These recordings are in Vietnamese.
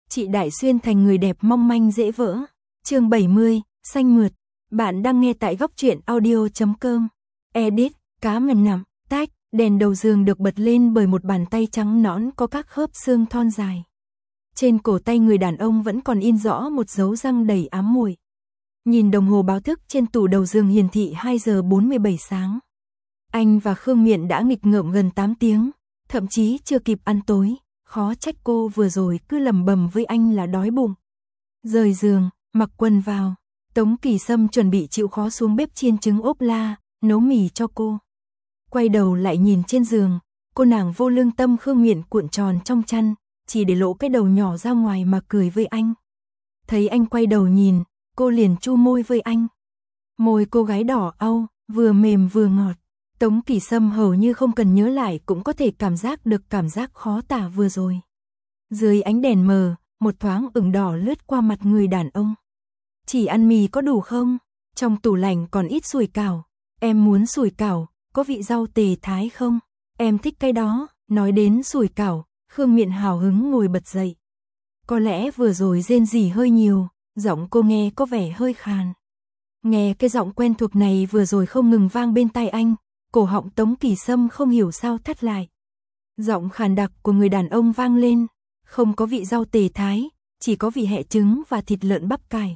chị Đại Xuyên thành người đẹp mong manh dễ vỡ. Chương 70, xanh mượt. Bạn đang nghe tại góc truyện audio.com. Edit, cá mần nằm, tách, đèn đầu giường được bật lên bởi một bàn tay trắng nõn có các khớp xương thon dài. Trên cổ tay người đàn ông vẫn còn in rõ một dấu răng đầy ám muội. Nhìn đồng hồ báo thức trên tủ đầu giường hiển thị 2 giờ 47 sáng. Anh và Khương Miện đã nghịch ngợm gần 8 tiếng, thậm chí chưa kịp ăn tối, khó trách cô vừa rồi cứ lẩm bẩm với anh là đói bụng. Rời giường, mặc quần vào, Tống Kỳ Sâm chuẩn bị chịu khó xuống bếp chiên trứng ốp la, nấu mì cho cô. Quay đầu lại nhìn trên giường, cô nàng vô lương tâm Khương Miện cuộn tròn trong chăn, chỉ để lộ cái đầu nhỏ ra ngoài mà cười với anh. Thấy anh quay đầu nhìn, cô liền chu môi với anh. Môi cô gái đỏ au, vừa mềm vừa ngọt. Tống Kỳ Sâm hầu như không cần nhớ lại cũng có thể cảm giác được cảm giác khó tả vừa rồi. Dưới ánh đèn mờ, một thoáng ửng đỏ lướt qua mặt người đàn ông. Chỉ ăn mì có đủ không? Trong tủ lạnh còn ít sủi cảo. Em muốn sủi cảo, có vị rau tề thái không? Em thích cái đó. Nói đến sủi cảo, Khương Miện hào hứng ngồi bật dậy. Có lẽ vừa rồi rên rỉ hơi nhiều, giọng cô nghe có vẻ hơi khàn. Nghe cái giọng quen thuộc này vừa rồi không ngừng vang bên tai anh, cổ họng Tống Kỳ Sâm không hiểu sao thắt lại. Giọng khàn đặc của người đàn ông vang lên, không có vị rau tề thái, chỉ có vị hẹ trứng và thịt lợn bắp cải.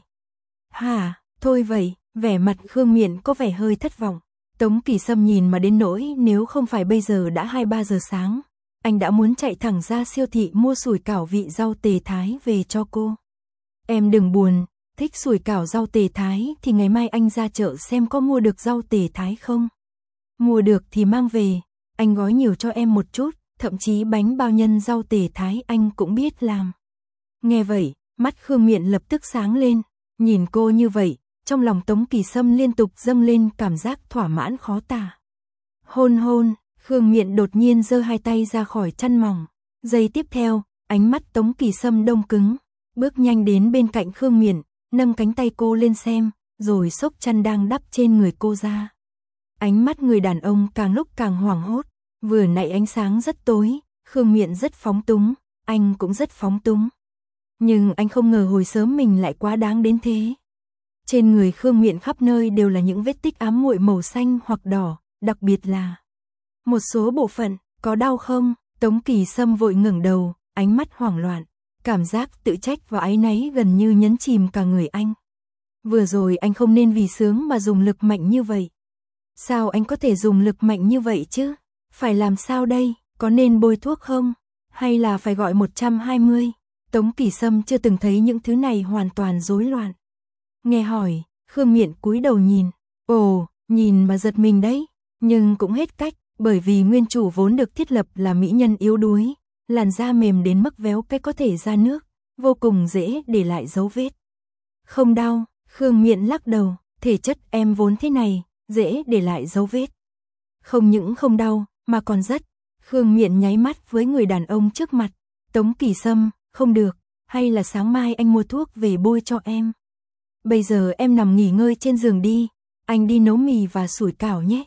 Hả, thôi vậy, vẻ mặt Khương Miện có vẻ hơi thất vọng. Tống Kỳ Sâm nhìn mà đến nỗi nếu không phải bây giờ đã 2-3 giờ sáng, anh đã muốn chạy thẳng ra siêu thị mua sủi cảo vị rau tề thái về cho cô. Em đừng buồn, thích sủi cảo rau tề thái thì ngày mai anh ra chợ xem có mua được rau tề thái không. Mua được thì mang về, anh gói nhiều cho em một chút, thậm chí bánh bao nhân rau tề thái anh cũng biết làm. Nghe vậy, mắt Khương Miện lập tức sáng lên, nhìn cô như vậy, trong lòng Tống Kỳ Sâm liên tục dâng lên cảm giác thỏa mãn khó tả. Hôn hôn, Khương Miện đột nhiên giơ hai tay ra khỏi chăn mỏng. Giây tiếp theo, ánh mắt Tống Kỳ Sâm đông cứng, bước nhanh đến bên cạnh Khương Miện, nâng cánh tay cô lên xem, rồi xốc chăn đang đắp trên người cô ra. Ánh mắt người đàn ông càng lúc càng hoảng hốt, vừa nãy ánh sáng rất tối, Khương Miện rất phóng túng, anh cũng rất phóng túng. Nhưng anh không ngờ hồi sớm mình lại quá đáng đến thế. Trên người Khương Miện khắp nơi đều là những vết tích ám muội màu xanh hoặc đỏ, đặc biệt là một số bộ phận. Có đau không? Tống Kỳ Sâm vội ngẩng đầu, ánh mắt hoảng loạn, cảm giác tự trách và áy náy gần như nhấn chìm cả người anh. Vừa rồi anh không nên vì sướng mà dùng lực mạnh như vậy. Sao anh có thể dùng lực mạnh như vậy chứ? Phải làm sao đây? Có nên bôi thuốc không? Hay là phải gọi 120? Tống Kỳ Sâm chưa từng thấy những thứ này, hoàn toàn rối loạn. Nghe hỏi, Khương Miện cúi đầu nhìn. Ồ, nhìn mà giật mình đấy. Nhưng cũng hết cách, bởi vì nguyên chủ vốn được thiết lập là mỹ nhân yếu đuối, làn da mềm đến mức véo cái có thể ra nước, vô cùng dễ để lại dấu vết. Không đau, Khương Miện lắc đầu, thể chất em vốn thế này, dễ để lại dấu vết. Không những không đau, mà còn rất. Khương Miện nháy mắt với người đàn ông trước mặt. Tống Kỳ Sâm, không được, hay là sáng mai anh mua thuốc về bôi cho em. Bây giờ em nằm nghỉ ngơi trên giường đi, anh đi nấu mì và sủi cảo nhé.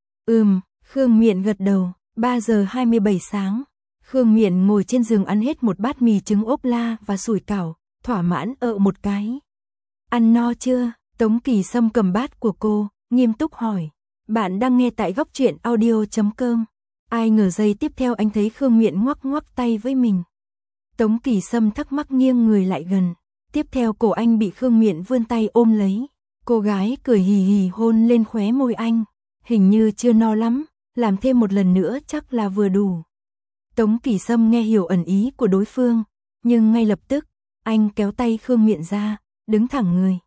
Khương Miện gật đầu. 3 giờ 27 sáng, Khương Miện ngồi trên giường ăn hết một bát mì trứng ốp la và sủi cảo, thỏa mãn một cái. Ăn no chưa? Tống Kỳ Sâm cầm bát của cô, nghiêm túc hỏi. Bạn đang nghe tại góc truyện audio.com. Ai ngờ giây tiếp theo anh thấy Khương Miện ngoắc ngoắc tay với mình. Tống Kỳ Sâm thắc mắc nghiêng người lại gần. Tiếp theo cổ anh bị Khương Miện vươn tay ôm lấy. Cô gái cười hì hì hôn lên khóe môi anh. Hình như chưa no lắm, làm thêm một lần nữa chắc là vừa đủ. Tống Kỳ Sâm nghe hiểu ẩn ý của đối phương, nhưng ngay lập tức, anh kéo tay Khương Miện ra, đứng thẳng người.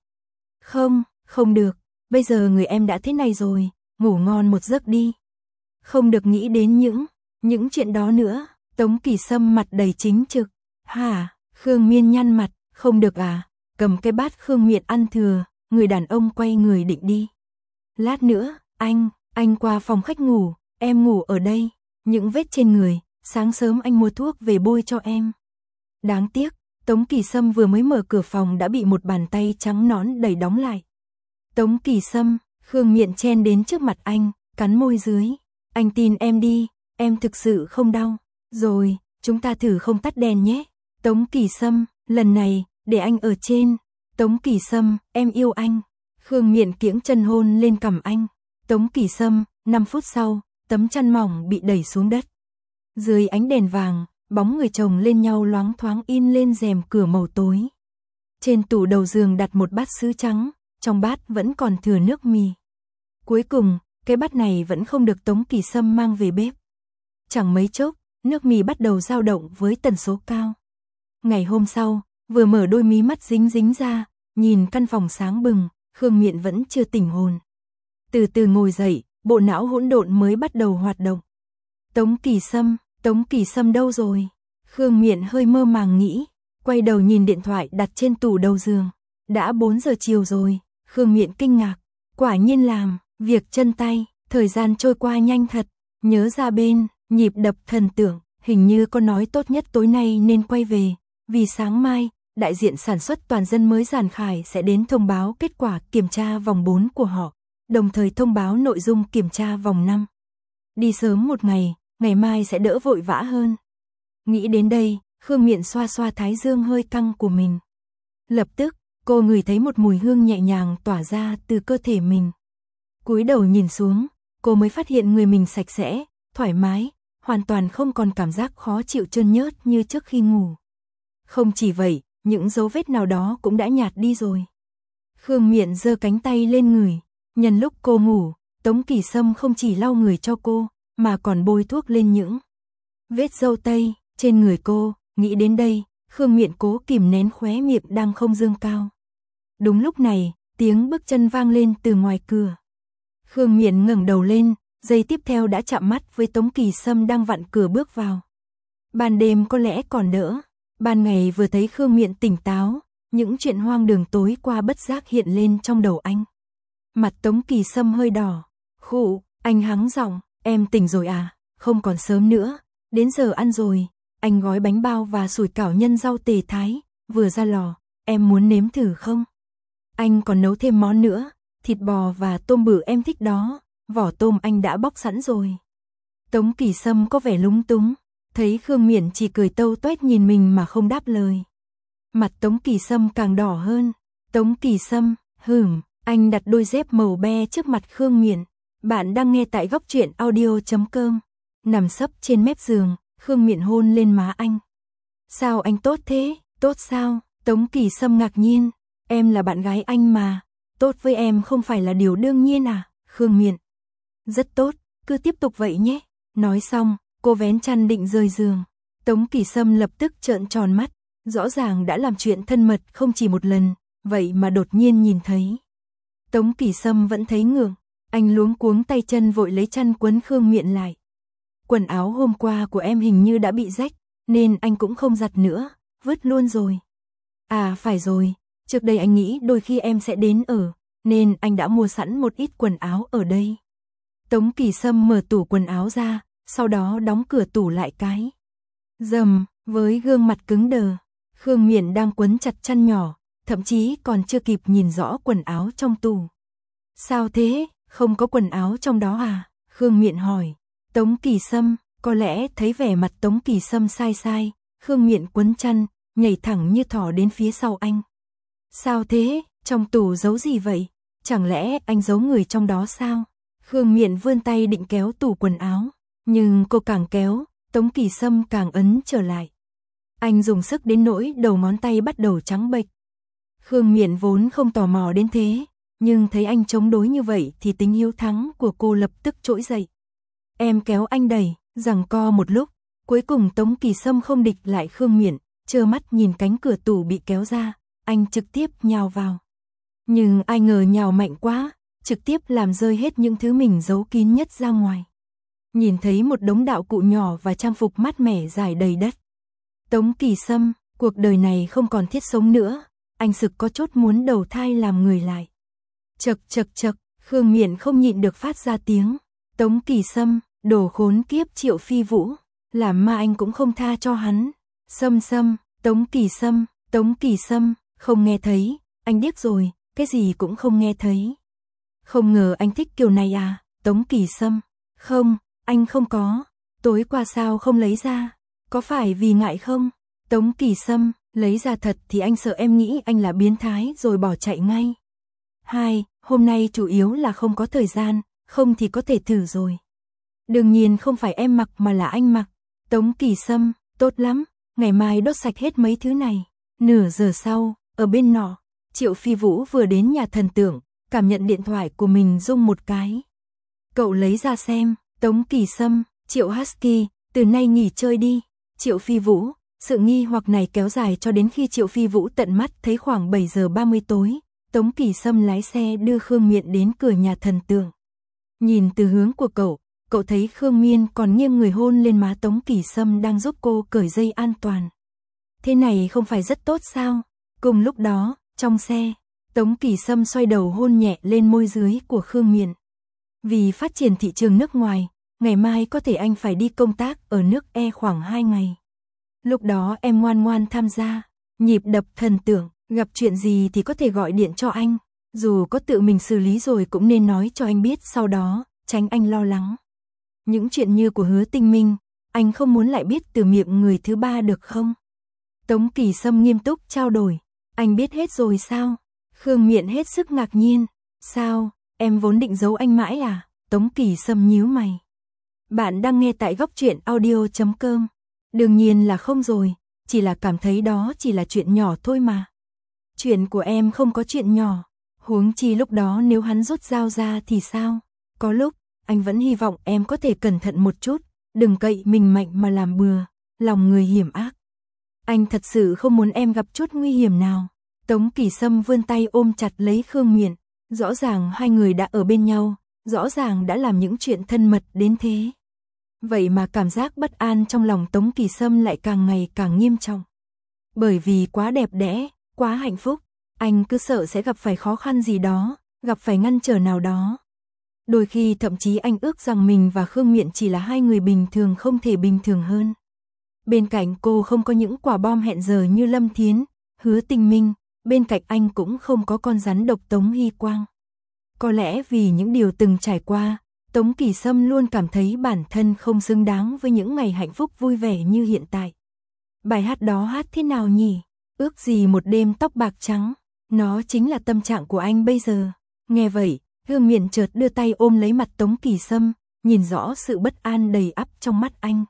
Không được, bây giờ người em đã thế này rồi, ngủ ngon một giấc đi. Không được nghĩ đến những chuyện đó nữa. Tống Kỳ Sâm mặt đầy chính trực. Hả? Khương Miện nhăn mặt, không được à? Cầm cái bát Khương Miện ăn thừa, người đàn ông quay người định đi. Lát nữa, anh qua phòng khách ngủ, em ngủ ở đây. Những vết trên người, sáng sớm anh mua thuốc về bôi cho em. Đáng tiếc, Tống Kỳ Sâm vừa mới mở cửa phòng đã bị một bàn tay trắng nõn đẩy đóng lại. Tống Kỳ Sâm, Khương Miện chen đến trước mặt anh, cắn môi dưới. Anh tin em đi, em thực sự không đau. Rồi, chúng ta thử không tắt đèn nhé. Tống Kỳ Sâm, Lần này, để anh ở trên. Tống Kỳ Sâm, em yêu anh. Khương Miện kiễng chân hôn lên cằm anh. Tống Kỳ Sâm, 5 phút sau, tấm chăn mỏng bị đẩy xuống đất. Dưới ánh đèn vàng, bóng người chồng lên nhau loáng thoáng in lên rèm cửa màu tối. Trên tủ đầu giường đặt một bát sứ trắng, trong bát vẫn còn thừa nước mì. Cuối cùng, cái bát này vẫn không được Tống Kỳ Sâm mang về bếp. Chẳng mấy chốc, nước mì bắt đầu dao động với tần số cao. Ngày hôm sau, vừa mở đôi mí mắt dính dính ra, nhìn căn phòng sáng bừng, Khương Miện vẫn chưa tỉnh hồn. Từ từ ngồi dậy, bộ não hỗn độn mới bắt đầu hoạt động. Tống Kỳ Sâm đâu rồi? Khương Miện hơi mơ màng nghĩ, quay đầu nhìn điện thoại đặt trên tủ đầu giường. Đã 4 giờ chiều rồi, Khương Miện kinh ngạc, quả nhiên làm việc chân tay, thời gian trôi qua nhanh thật, nhớ ra bên, nhịp đập thần tưởng, hình như có nói tốt nhất tối nay nên quay về, vì sáng mai, đại diện sản xuất toàn dân mới Giản Khải sẽ đến thông báo kết quả kiểm tra vòng 4 của họ, đồng thời thông báo nội dung kiểm tra vòng 5. Đi sớm một ngày, ngày mai sẽ đỡ vội vã hơn. Nghĩ đến đây, Khương Miện xoa xoa thái dương hơi căng của mình. Lập tức, cô ngửi thấy một mùi hương nhẹ nhàng tỏa ra từ cơ thể mình. Cúi đầu nhìn xuống, cô mới phát hiện người mình sạch sẽ, thoải mái, hoàn toàn không còn cảm giác khó chịu trơn nhớt như trước khi ngủ. Không chỉ vậy, những dấu vết nào đó cũng đã nhạt đi rồi. Khương Miện giơ cánh tay lên người, nhân lúc cô ngủ, Tống Kỳ Sâm không chỉ lau người cho cô, mà còn bôi thuốc lên những vết râu tây trên người cô. Nghĩ đến đây, Khương Miện cố kìm nén khóe miệng đang không dương cao. Đúng lúc này, tiếng bước chân vang lên từ ngoài cửa. Khương Miện ngẩng đầu lên, giây tiếp theo đã chạm mắt với Tống Kỳ Sâm đang vặn cửa bước vào. Ban đêm có lẽ còn đỡ, ban ngày vừa thấy Khương Miện tỉnh táo, những chuyện hoang đường tối qua bất giác hiện lên trong đầu anh. Mặt Tống Kỳ Sâm hơi đỏ, khụ, anh hắng giọng, em tỉnh rồi à, không còn sớm nữa, đến giờ ăn rồi. Anh gói bánh bao và sủi cảo nhân rau tề thái, vừa ra lò, em muốn nếm thử không? Anh còn nấu thêm món nữa, thịt bò và tôm bự em thích đó, vỏ tôm anh đã bóc sẵn rồi. Tống Kỳ Sâm có vẻ lúng túng, thấy Khương Miện chỉ cười tâu toét nhìn mình mà không đáp lời. Mặt Tống Kỳ Sâm càng đỏ hơn. Tống Kỳ Sâm, anh đặt đôi dép màu be trước mặt Khương Miện. Bạn đang nghe tại góc truyện audio.com. Nằm sấp trên mép giường, Khương Miện hôn lên má anh. Sao anh tốt thế? Tốt sao? Tống Kỳ Sâm ngạc nhiên. Em là bạn gái anh mà. Tốt với em không phải là điều đương nhiên à? Khương Miện. Rất tốt, cứ tiếp tục vậy nhé. Nói xong, cô vén chăn định rời giường. Tống Kỳ Sâm lập tức trợn tròn mắt. Rõ ràng đã làm chuyện thân mật không chỉ một lần, vậy mà đột nhiên nhìn thấy. Tống Kỳ Sâm vẫn thấy ngượng. Anh luống cuống tay chân vội lấy chăn quấn Khương Miện lại. Quần áo hôm qua của em hình như đã bị rách, nên anh cũng không giặt nữa, vứt luôn rồi. À phải rồi, trước đây anh nghĩ đôi khi em sẽ đến ở, nên anh đã mua sẵn một ít quần áo ở đây. Tống Kỳ Sâm mở tủ quần áo ra, sau đó đóng cửa tủ lại cái. Rầm, với gương mặt cứng đờ, Khương Miện đang quấn chặt chăn nhỏ, thậm chí còn chưa kịp nhìn rõ quần áo trong tủ. Sao thế, không có quần áo trong đó à? Khương Miện hỏi. Tống Kỳ Sâm, có lẽ thấy vẻ mặt Tống Kỳ Sâm sai sai, Khương Miện quấn chăn, nhảy thẳng như thỏ đến phía sau anh. Sao thế, trong tủ giấu gì vậy? Chẳng lẽ anh giấu người trong đó sao? Khương Miện vươn tay định kéo tủ quần áo, nhưng cô càng kéo, Tống Kỳ Sâm càng ấn trở lại. Anh dùng sức đến nỗi đầu ngón tay bắt đầu trắng bệch. Khương Miện vốn không tò mò đến thế, nhưng thấy anh chống đối như vậy thì tính hiếu thắng của cô lập tức trỗi dậy. Em kéo anh đẩy, giằng co một lúc, cuối cùng Tống Kỳ Sâm không địch lại Khương Miện, trơ mắt nhìn cánh cửa tủ bị kéo ra, anh trực tiếp nhào vào. Nhưng ai ngờ nhào mạnh quá, trực tiếp làm rơi hết những thứ mình giấu kín nhất ra ngoài. Nhìn thấy một đống đạo cụ nhỏ và trang phục mát mẻ rải đầy đất. Tống Kỳ Sâm, cuộc đời này không còn thiết sống nữa, anh sực có chốt muốn đầu thai làm người lại. Chậc chậc chậc, Khương Miện không nhịn được phát ra tiếng. Tống Kỳ Sâm, đồ khốn kiếp Triệu Phi Vũ, làm mà anh cũng không tha cho hắn. Sâm, Tống Kỳ Sâm, không nghe thấy, anh điếc rồi, cái gì cũng không nghe thấy. Không ngờ anh thích kiểu này à? Tống Kỳ Sâm, không, anh không có, tối qua sao không lấy ra, có phải vì ngại không? Tống Kỳ Sâm, Lấy ra thật thì anh sợ em nghĩ anh là biến thái rồi bỏ chạy ngay. 2. Hôm nay chủ yếu là không có thời gian, không thì có thể thử rồi. Đương nhiên không phải em mặc mà là anh mặc. Tống Kỳ Sâm, tốt lắm, ngày mai đốt sạch hết mấy thứ này. Nửa giờ sau, ở bên nọ, Triệu Phi Vũ vừa đến nhà thần tượng, cảm nhận điện thoại của mình rung một cái. Cậu lấy ra xem, Tống Kỳ Sâm, Triệu Husky, từ nay nghỉ chơi đi. Triệu Phi Vũ, sự nghi hoặc này kéo dài cho đến khi Triệu Phi Vũ tận mắt thấy khoảng 7 giờ 30 tối, Tống Kỳ Sâm lái xe đưa Khương Miện đến cửa nhà thần tượng. Nhìn từ hướng của cậu thấy Khương Miên còn nghiêng người hôn lên má Tống Kỳ Sâm đang giúp cô cởi dây an toàn. Thế này không phải rất tốt sao? Cùng lúc đó, trong xe, Tống Kỳ Sâm xoay đầu hôn nhẹ lên môi dưới của Khương Miện. Vì phát triển thị trường nước ngoài, ngày mai có thể anh phải đi công tác ở nước E khoảng 2 ngày. Lúc đó em ngoan ngoan tham gia, nhịp đập thần tượng, gặp chuyện gì thì có thể gọi điện cho anh. Dù có tự mình xử lý rồi cũng nên nói cho anh biết sau đó, tránh anh lo lắng. Những chuyện như của Hứa Tinh Minh, anh không muốn lại biết từ miệng người thứ ba được không? Tống Kỳ Sâm nghiêm túc trao đổi. Anh biết hết rồi sao? Khương Miện hết sức ngạc nhiên. Sao, em vốn định giấu anh mãi à? Tống Kỳ Sâm nhíu mày. Bạn đang nghe tại góc truyện audio.com. Đương nhiên là không rồi, chỉ là cảm thấy đó chỉ là chuyện nhỏ thôi mà. Chuyện của em không có chuyện nhỏ. Huống chi lúc đó nếu hắn rút dao ra thì sao? Có lúc, anh vẫn hy vọng em có thể cẩn thận một chút, đừng cậy mình mạnh mà làm bừa, lòng người hiểm ác. Anh thật sự không muốn em gặp chút nguy hiểm nào. Tống Kỳ Sâm vươn tay ôm chặt lấy Khương Miện, rõ ràng hai người đã ở bên nhau, rõ ràng đã làm những chuyện thân mật đến thế. Vậy mà cảm giác bất an trong lòng Tống Kỳ Sâm lại càng ngày càng nghiêm trọng. Bởi vì quá đẹp đẽ, quá hạnh phúc, anh cứ sợ sẽ gặp phải khó khăn gì đó, gặp phải ngăn trở nào đó. Đôi khi thậm chí anh ước rằng mình và Khương Miện chỉ là hai người bình thường không thể bình thường hơn. Bên cạnh cô không có những quả bom hẹn giờ như Lâm Thiến, Hứa Tinh Minh, bên cạnh anh cũng không có con rắn độc Tống Hy Quang. Có lẽ vì những điều từng trải qua, Tống Kỳ Sâm luôn cảm thấy bản thân không xứng đáng với những ngày hạnh phúc vui vẻ như hiện tại. Bài hát đó hát thế nào nhỉ? Ước gì một đêm tóc bạc trắng, nó chính là tâm trạng của anh bây giờ. Nghe vậy, Khương Miện chợt đưa tay ôm lấy mặt Tống Kỳ Sâm, nhìn rõ sự bất an đầy ắp trong mắt anh.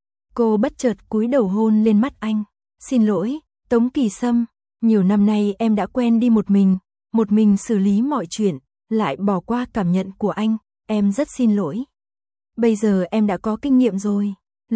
Cô bất chợt cúi đầu hôn lên mắt anh. Xin lỗi, Tống Kỳ Sâm, nhiều năm nay em đã quen đi một mình xử lý mọi chuyện, lại bỏ qua cảm nhận của anh, em rất xin lỗi. Bây giờ em đã có kinh nghiệm rồi,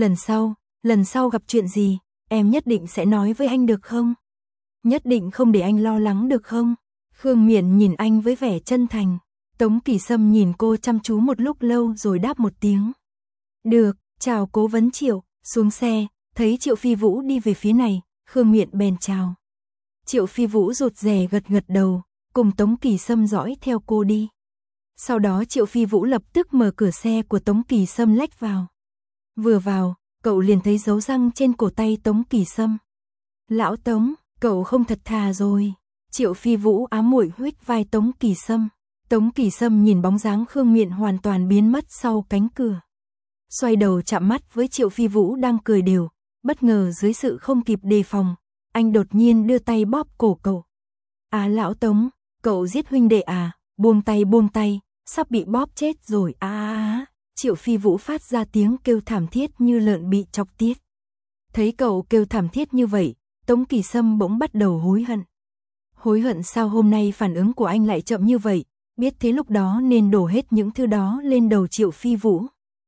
lần sau gặp chuyện gì, em nhất định sẽ nói với anh được không? Nhất định không để anh lo lắng được không? Khương Miện nhìn anh với vẻ chân thành. Tống Kỳ Sâm nhìn cô chăm chú một lúc lâu rồi đáp một tiếng. Được, chào cố vấn Triệu. Xuống xe, thấy Triệu Phi Vũ đi về phía này, Khương Miện bèn chào. Triệu Phi Vũ rụt rè gật đầu, cùng Tống Kỳ Sâm dõi theo cô đi. Sau đó Triệu Phi Vũ lập tức mở cửa xe của Tống Kỳ Sâm lách vào. Vừa vào, cậu liền thấy dấu răng trên cổ tay Tống Kỳ Sâm. Lão Tống, cậu không thật thà rồi. Triệu Phi Vũ ám muội huých vai Tống Kỳ Sâm. Tống Kỳ Sâm nhìn bóng dáng Khương Miện hoàn toàn biến mất sau cánh cửa. Xoay đầu chạm mắt với Triệu Phi Vũ đang cười đều, bất ngờ dưới sự không kịp đề phòng, anh đột nhiên đưa tay bóp cổ cậu. À lão Tống, cậu giết huynh đệ à, buông tay, sắp bị bóp chết rồi Triệu Phi Vũ phát ra tiếng kêu thảm thiết như lợn bị chọc tiết. Thấy cậu kêu thảm thiết như vậy, Tống Kỳ Sâm bỗng bắt đầu hối hận. Hối hận sao hôm nay phản ứng của anh lại chậm như vậy, biết thế lúc đó nên đổ hết những thứ đó lên đầu Triệu Phi Vũ.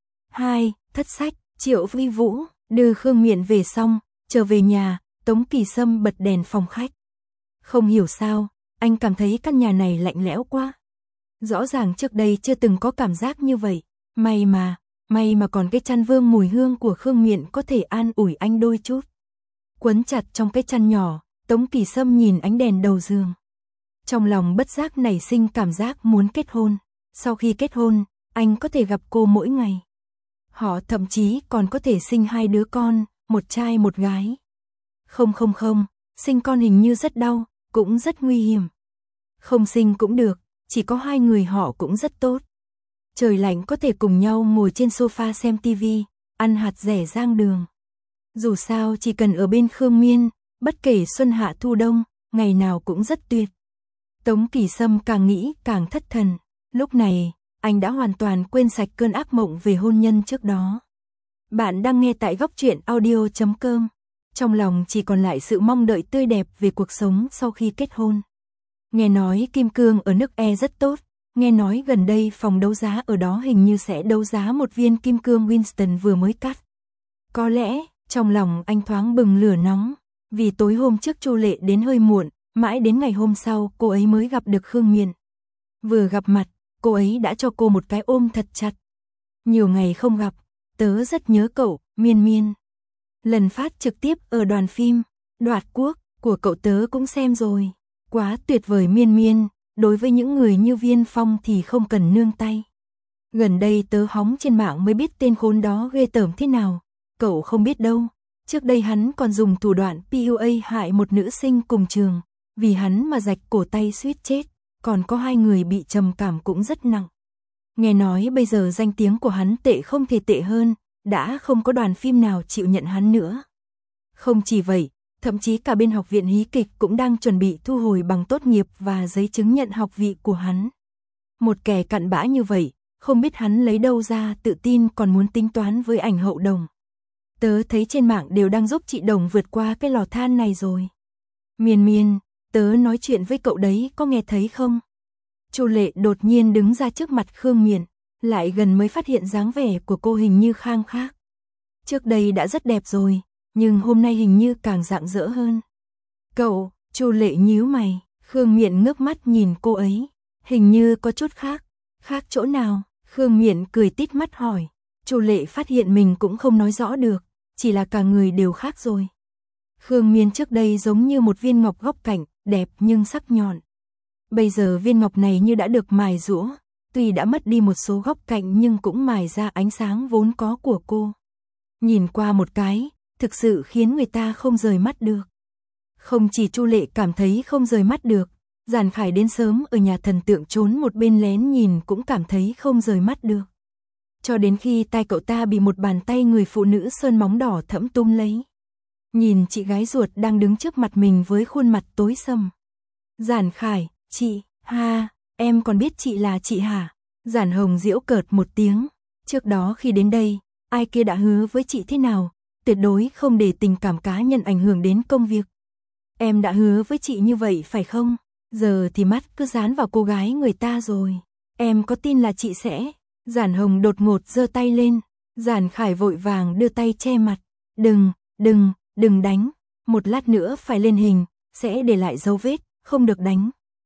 2. Thất sách, Triệu Phi Vũ, đưa Khương Miện về xong, trở về nhà, Tống Kỳ Sâm bật đèn phòng khách. Không hiểu sao, anh cảm thấy căn nhà này lạnh lẽo quá. Rõ ràng trước đây chưa từng có cảm giác như vậy, may mà còn cái chăn vương mùi hương của Khương Miện có thể an ủi anh đôi chút. Quấn chặt trong cái chăn nhỏ, Tống Kỳ Sâm nhìn ánh đèn đầu giường. Trong lòng bất giác nảy sinh cảm giác muốn kết hôn. Sau khi kết hôn, anh có thể gặp cô mỗi ngày. Họ thậm chí còn có thể sinh 2 đứa con, một trai một gái. Không, sinh con hình như rất đau, cũng rất nguy hiểm. Không sinh cũng được, chỉ có 2 người họ cũng rất tốt. Trời lạnh có thể cùng nhau ngồi trên sofa xem tivi, ăn hạt rẻ rang đường. Dù sao chỉ cần ở bên Khương Miên, bất kể xuân hạ thu đông, ngày nào cũng rất tuyệt. Tống Kỳ Sâm càng nghĩ càng thất thần, lúc này, anh đã hoàn toàn quên sạch cơn ác mộng về hôn nhân trước đó. Bạn đang nghe tại góc truyện audio.com, trong lòng chỉ còn lại sự mong đợi tươi đẹp về cuộc sống sau khi kết hôn. Nghe nói kim cương ở nước E rất tốt, nghe nói gần đây phòng đấu giá ở đó hình như sẽ đấu giá một viên kim cương Winston vừa mới cắt. Có lẽ, trong lòng anh thoáng bừng lửa nóng, vì tối hôm trước Chu Lệ đến hơi muộn, mãi đến ngày hôm sau cô ấy mới gặp được Khương Miện. Vừa gặp mặt, cô ấy đã cho cô một cái ôm thật chặt. Nhiều ngày không gặp, tớ rất nhớ cậu, Miên Miên. Lần phát trực tiếp ở đoàn phim Đoạt Quốc của cậu tớ cũng xem rồi. Quá tuyệt vời Miên Miên, đối với những người như Viên Phong thì không cần nương tay. Gần đây tớ hóng trên mạng mới biết tên khốn đó ghê tởm thế nào. Cậu không biết đâu, trước đây hắn còn dùng thủ đoạn PUA hại một nữ sinh cùng trường, vì hắn mà rạch cổ tay suýt chết, còn có 2 người bị trầm cảm cũng rất nặng. Nghe nói bây giờ danh tiếng của hắn tệ không thể tệ hơn, đã không có đoàn phim nào chịu nhận hắn nữa. Không chỉ vậy, thậm chí cả bên học viện hí kịch cũng đang chuẩn bị thu hồi bằng tốt nghiệp và giấy chứng nhận học vị của hắn. Một kẻ cặn bã như vậy, không biết hắn lấy đâu ra tự tin còn muốn tính toán với ảnh hậu Đồng. Tớ thấy trên mạng đều đang giúp chị Đồng vượt qua cái lò than này rồi. Miên Miên, tớ nói chuyện với cậu đấy, có nghe thấy không? Chu Lệ đột nhiên đứng ra trước mặt Khương Miện, lại gần mới phát hiện dáng vẻ của cô hình như khang khác. Trước đây đã rất đẹp rồi, nhưng hôm nay hình như càng rạng rỡ hơn. Cậu, Chu Lệ nhíu mày, Khương Miện ngước mắt nhìn cô ấy, hình như có chút khác. Khác chỗ nào? Khương Miện cười tít mắt hỏi. Chu Lệ phát hiện mình cũng không nói rõ được, chỉ là cả người đều khác rồi. Khương Miện trước đây giống như một viên ngọc góc cạnh, đẹp nhưng sắc nhọn. Bây giờ viên ngọc này như đã được mài giũa, tuy đã mất đi một số góc cạnh nhưng cũng mài ra ánh sáng vốn có của cô. Nhìn qua một cái, thực sự khiến người ta không rời mắt được. Không chỉ Chu Lệ cảm thấy không rời mắt được, Giản Khải đến sớm ở nhà thần tượng trốn một bên lén nhìn cũng cảm thấy không rời mắt được. Cho đến khi tay cậu ta bị một bàn tay người phụ nữ sơn móng đỏ thẫm túm lấy. Nhìn chị gái ruột đang đứng trước mặt mình với khuôn mặt tối sầm. Giản Khải, chị, ha, em còn biết chị là chị hả? Giản Hồng giễu cợt một tiếng. Trước đó khi đến đây, ai kia đã hứa với chị thế nào? Tuyệt đối không để tình cảm cá nhân ảnh hưởng đến công việc. Em đã hứa với chị như vậy phải không? Giờ thì mắt cứ dán vào cô gái người ta rồi. Em có tin là chị sẽ... Giản Hồng đột ngột giơ tay lên. Giản Khải vội vàng đưa tay che mặt. Đừng đánh. Một lát nữa phải lên hình, sẽ để lại dấu vết, không được đánh.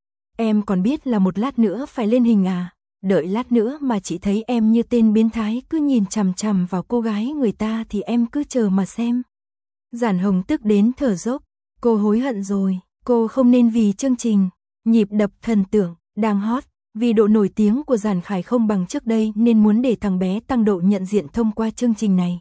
Em còn biết là một lát nữa phải lên hình à? Đợi lát nữa mà chị thấy em như tên biến thái cứ nhìn chằm chằm vào cô gái người ta thì em cứ chờ mà xem. Giản Hồng tức đến thở dốc. Cô hối hận rồi, cô không nên vì chương trình Nhịp đập thần tượng đang hot, vì độ nổi tiếng của Giản Khải không bằng trước đây nên muốn để thằng bé tăng độ nhận diện thông qua chương trình này.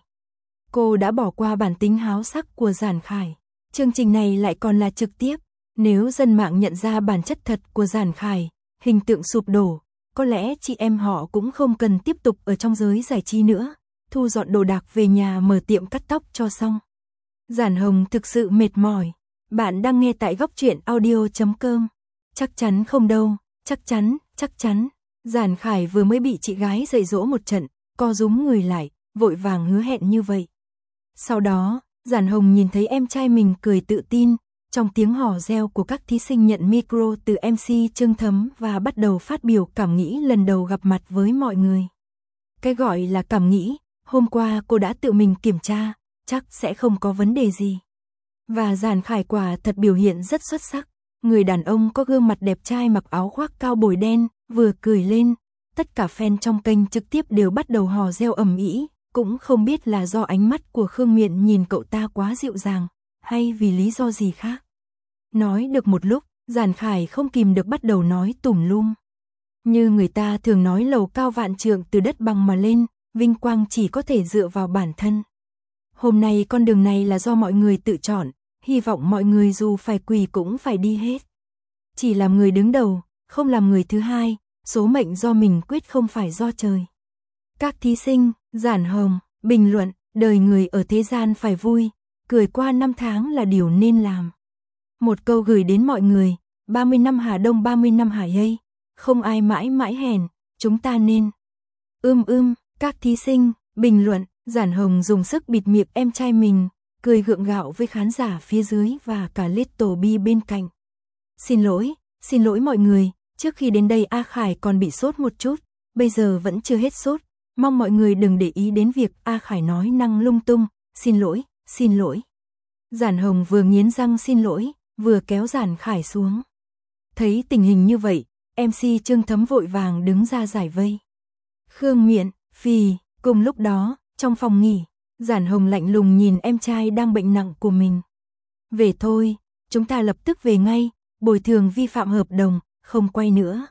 Cô đã bỏ qua bản tính háo sắc của Giản Khải. Chương trình này lại còn là trực tiếp, nếu dân mạng nhận ra bản chất thật của Giản Khải, hình tượng sụp đổ, có lẽ chị em họ cũng không cần tiếp tục ở trong giới giải trí nữa, thu dọn đồ đạc về nhà mở tiệm cắt tóc cho xong. Giản Hồng thực sự mệt mỏi. Bạn đang nghe tại góc truyện audio.com. Chắc chắn không đâu, chắc chắn. Giản Khải vừa mới bị chị gái dạy dỗ một trận, co rúm người lại, vội vàng hứa hẹn như vậy. Sau đó, Giản Hồng nhìn thấy em trai mình cười tự tin, trong tiếng hò reo của các thí sinh nhận micro từ MC Trương Thấm và bắt đầu phát biểu cảm nghĩ lần đầu gặp mặt với mọi người. Cái gọi là cảm nghĩ, hôm qua cô đã tự mình kiểm tra, chắc sẽ không có vấn đề gì. Và Giản Khải quả thật biểu hiện rất xuất sắc. Người đàn ông có gương mặt đẹp trai mặc áo khoác cao bồi đen, vừa cười lên, tất cả fan trong kênh trực tiếp đều bắt đầu hò reo ầm ĩ, cũng không biết là do ánh mắt của Khương Miện nhìn cậu ta quá dịu dàng, hay vì lý do gì khác. Nói được một lúc, Giản Khải không kìm được bắt đầu nói tùm lum. Như người ta thường nói lầu cao vạn trượng từ đất bằng mà lên, vinh quang chỉ có thể dựa vào bản thân. Hôm nay con đường này là do mọi người tự chọn, hy vọng mọi người dù phải quỳ cũng phải đi hết. Chỉ làm người đứng đầu, không làm người thứ hai, số mệnh do mình quyết không phải do trời. Các thí sinh, Giản Hồng, bình luận, đời người ở thế gian phải vui, cười qua năm tháng là điều nên làm. Một câu gửi đến mọi người, 30 năm Hà Đông 30 năm Hà Tây, không ai mãi mãi hèn, chúng ta nên. Các thí sinh, bình luận, Giản Hồng dùng sức bịt miệng em trai mình, cười gượng gạo với khán giả phía dưới và cả Little B bên cạnh. Xin lỗi mọi người, trước khi đến đây A Khải còn bị sốt một chút, bây giờ vẫn chưa hết sốt, mong mọi người đừng để ý đến việc A Khải nói năng lung tung, xin lỗi. Giản Hồng vừa nghiến răng xin lỗi, vừa kéo Giản Khải xuống. Thấy tình hình như vậy, MC Trương Thấm vội vàng đứng ra giải vây. Khương Miện, phì, cùng lúc đó, trong phòng nghỉ, Giản Hồng lạnh lùng nhìn em trai đang bệnh nặng của mình. Về thôi, chúng ta lập tức về ngay, bồi thường vi phạm hợp đồng, không quay nữa.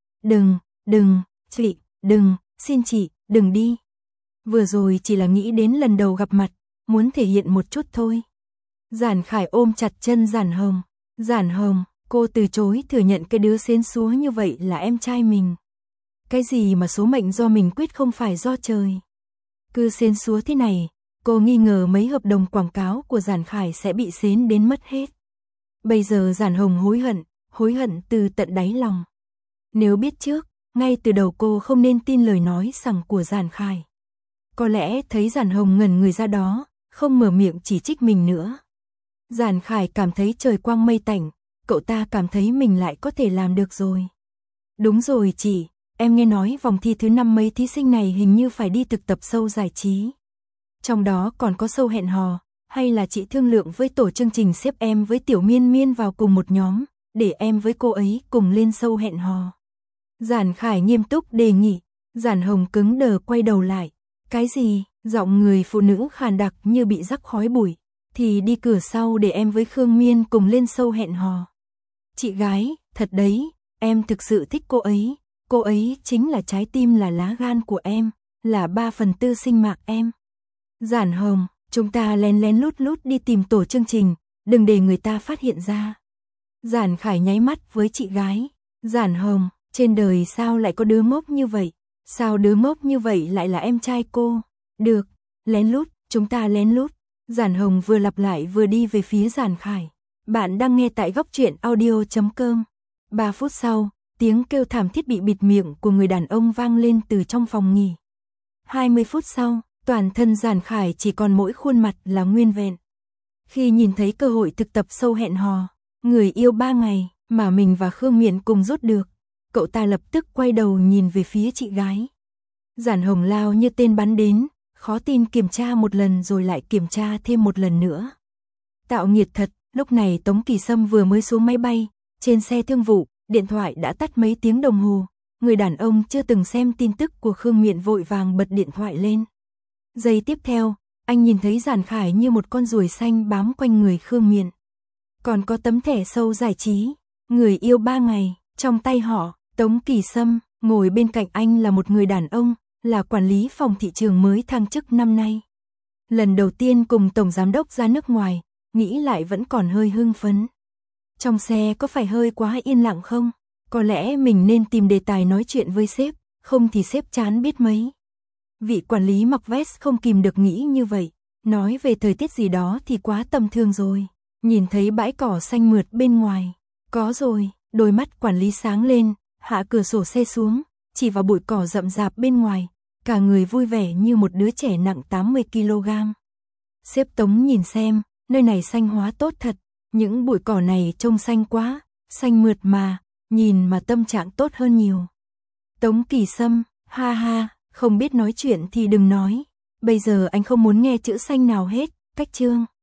Xin chị, đừng đi. Vừa rồi chỉ là nghĩ đến lần đầu gặp mặt, muốn thể hiện một chút thôi. Giản Khải ôm chặt chân Giản Hồng, cô từ chối thừa nhận cái đứa xến xúa như vậy là em trai mình. Cái gì mà số mệnh do mình quyết không phải do trời. Cứ xến xúa thế này, cô nghi ngờ mấy hợp đồng quảng cáo của Giản Khải sẽ bị xến đến mất hết. Bây giờ Giản Hồng hối hận từ tận đáy lòng. Nếu biết trước, ngay từ đầu cô không nên tin lời nói sằng của Giản Khải. Có lẽ thấy Giản Hồng ngẩn người ra đó, không mở miệng chỉ trích mình nữa. Giản Khải cảm thấy trời quang mây tạnh, cậu ta cảm thấy mình lại có thể làm được rồi. Đúng rồi chị, em nghe nói vòng thi thứ 5 mấy thí sinh này hình như phải đi thực tập show giải trí. Trong đó còn có show hẹn hò, hay là chị thương lượng với tổ chương trình xếp em với Tiểu Miên Miên vào cùng một nhóm, để em với cô ấy cùng lên show hẹn hò. Giản Khải nghiêm túc đề nghị, Giản Hồng cứng đờ quay đầu lại. Cái gì? Giọng người phụ nữ khàn đặc như bị rắc khói bụi. Thì đi cửa sau để em với Khương Miên cùng lên show hẹn hò. Chị gái, thật đấy, em thực sự thích cô ấy chính là trái tim là lá gan của em, là 3/4 sinh mạng em. Giản Hồng, chúng ta lén lén lút lút đi tìm tổ chương trình, đừng để người ta phát hiện ra. Giản Khải nháy mắt với chị gái. Giản Hồng, trên đời sao lại có đứa ngốc như vậy? Sao đứa ngốc như vậy lại là em trai cô? Được, lén lút, chúng ta lén lút. Giản Hồng vừa lặp lại vừa đi về phía Giản Khải. Bạn đang nghe tại góc truyện audio.com. 3 phút sau, tiếng kêu thảm thiết bị bịt miệng của người đàn ông vang lên từ trong phòng nghỉ. 20 phút sau, toàn thân Giản Khải chỉ còn mỗi khuôn mặt là nguyên vẹn. Khi nhìn thấy cơ hội thực tập show hẹn hò, người yêu 3 ngày mà mình và Khương Miện cùng rút được, cậu ta lập tức quay đầu nhìn về phía chị gái. Giản Hồng lao như tên bắn đến, khó tin kiểm tra một lần rồi lại kiểm tra thêm một lần nữa. Tạo nghiệt thật, lúc này Tống Kỳ Sâm vừa mới xuống máy bay, trên xe thương vụ, điện thoại đã tắt mấy tiếng đồng hồ. Người đàn ông chưa từng xem tin tức của Khương Miện vội vàng bật điện thoại lên. Giây tiếp theo, anh nhìn thấy Giản Khải như một con ruồi xanh bám quanh người Khương Miện. Còn có tấm thẻ show giải trí, người yêu 3 ngày, trong tay họ, Tống Kỳ Sâm, ngồi bên cạnh anh là một người đàn ông, là quản lý phòng thị trường mới thăng chức năm nay. Lần đầu tiên cùng tổng giám đốc ra nước ngoài, nghĩ lại vẫn còn hơi hưng phấn. Trong xe có phải hơi quá yên lặng không? Có lẽ mình nên tìm đề tài nói chuyện với sếp, không thì sếp chán biết mấy. Vị quản lý mặc vest không kìm được nghĩ như vậy, nói về thời tiết gì đó thì quá tầm thường rồi. Nhìn thấy bãi cỏ xanh mượt bên ngoài, có rồi, đôi mắt quản lý sáng lên, hạ cửa sổ xe xuống, chỉ vào bụi cỏ rậm rạp bên ngoài, cả người vui vẻ như một đứa trẻ nặng 80 kg. Sếp Tống nhìn xem, nơi này xanh hóa tốt thật, những bụi cỏ này trông xanh quá, xanh mượt mà, nhìn mà tâm trạng tốt hơn nhiều. Tống Kỳ Sâm, ha ha, không biết nói chuyện thì đừng nói, bây giờ anh không muốn nghe chữ xanh nào hết, cách chương.